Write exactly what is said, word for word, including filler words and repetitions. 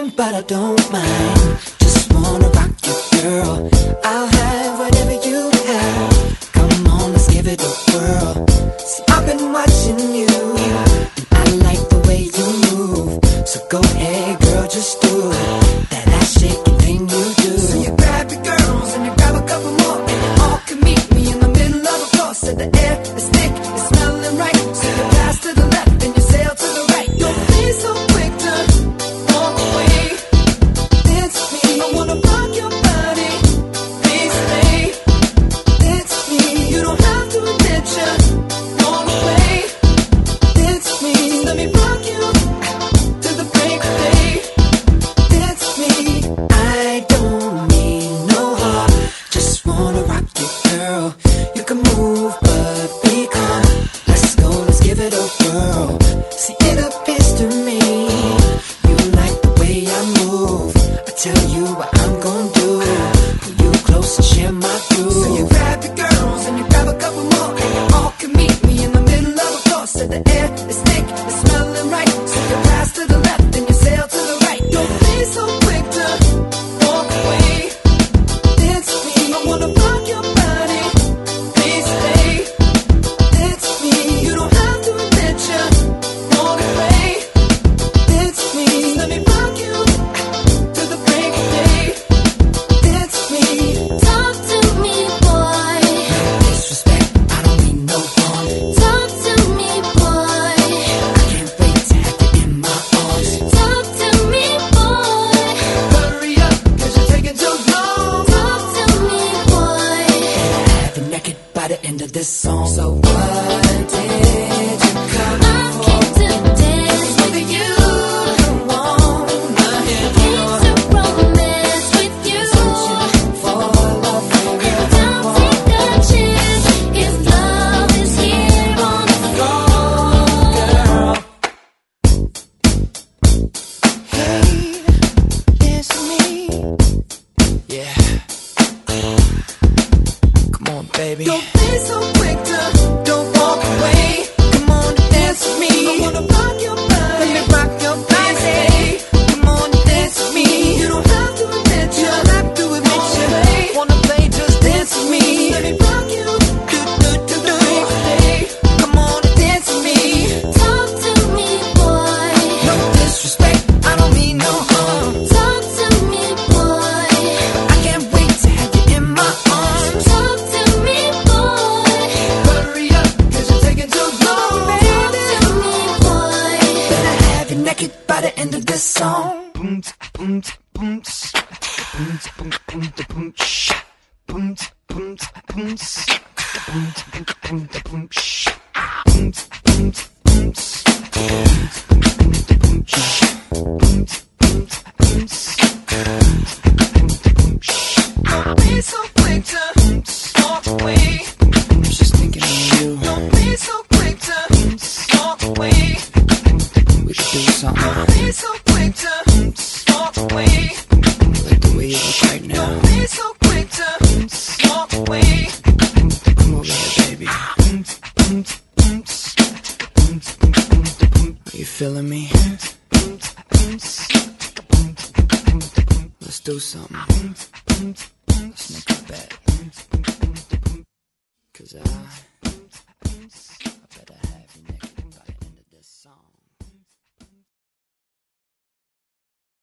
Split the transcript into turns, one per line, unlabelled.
but I don't mind. Just wanna rock you, girl. I'll have whatever you have. Come on, let's give it a whirl. See, I've been watching you, and I like the way you move. So go ahead, girl, just do it. That ass shaking thing you do. So you grab your girls and you grab a couple more, and you all can meet me in the middle of the floor. So the air is thick, it's smelling right. So you pass to the left and you sail to the right. Don't be so quick to walk away. Dance with me, I wanna rock your body. Please stay. Dance with me, you don't have to admit you walk away. Dance with me, let me rock you to the break of day. Dance with me, I don't need no heart. Just wanna rock you, girl. You can move, but be calm. Let's go, let's give it a whirl. See, it appears to me you like the way I move. I tell you what I'm gonna do. Pull you close and share my groove. So you grab your girls and you grab a couple more, and you all can meet me in the middle of the floor. So the air is thick, it's smelling right. So you pass to the left and you sail to the right. Don't be so quick to walk away. Dance with me, I wanna rock your body. Please stay. Dance with me, you don't have to admit you walk away. Dance with me, let me rock you to the break of day. Dance with me.
Talk to me, boy.
Disrespect, I don't mean no harm.
Talk to me, boy.
I can't wait to have you in my arms.
Talk to me, boy.
Hurry up, cause you're taking too long.
Talk to me, boy.
Have you naked by the end of this song. So what did you come
I came to dance with you.
wanna hear?
Came to romance with you.
For love,
Don't take a chance if love is here on the floor.
girl. Hey, it's me. Yeah. Come on, baby. Don't be so quick to don't walk away. Come on, dance with me. I wanna rock your body. Let me rock your body. Come on, dance with me. You don't have to admit you. don't have to admit you. Wanna play? Just dance with me. Let me rock you. Do do do do. Come on, dance with me.
Talk to me, boy.
No disrespect, I don't mean no harm.
Talk to me, boy.
I can't wait to have you in my arms.
Talk to me, boy.
Hurry up, cause you're taking too long,
Talk
baby.
to me, boy.
Better have you naked by the end of this song. Boom, boom, boom, boom, boom, boom, boom, sh, boom, boom, boom, s, boom, boom, boom, boom, sh, boom, boom, boom, s, boom, boom, boom, sh, boom, boom, boom, s, boom, boom, boom, sh. Don't be so quick to walk away. I'm just thinking of you. Don't be so quick to walk away. We should do something. Don't be so quick to walk away. Like the way you look right now. Don't be so quick to walk away. Come over here, baby. Are you feeling me? Let's do something. Let's make a bet. Cause I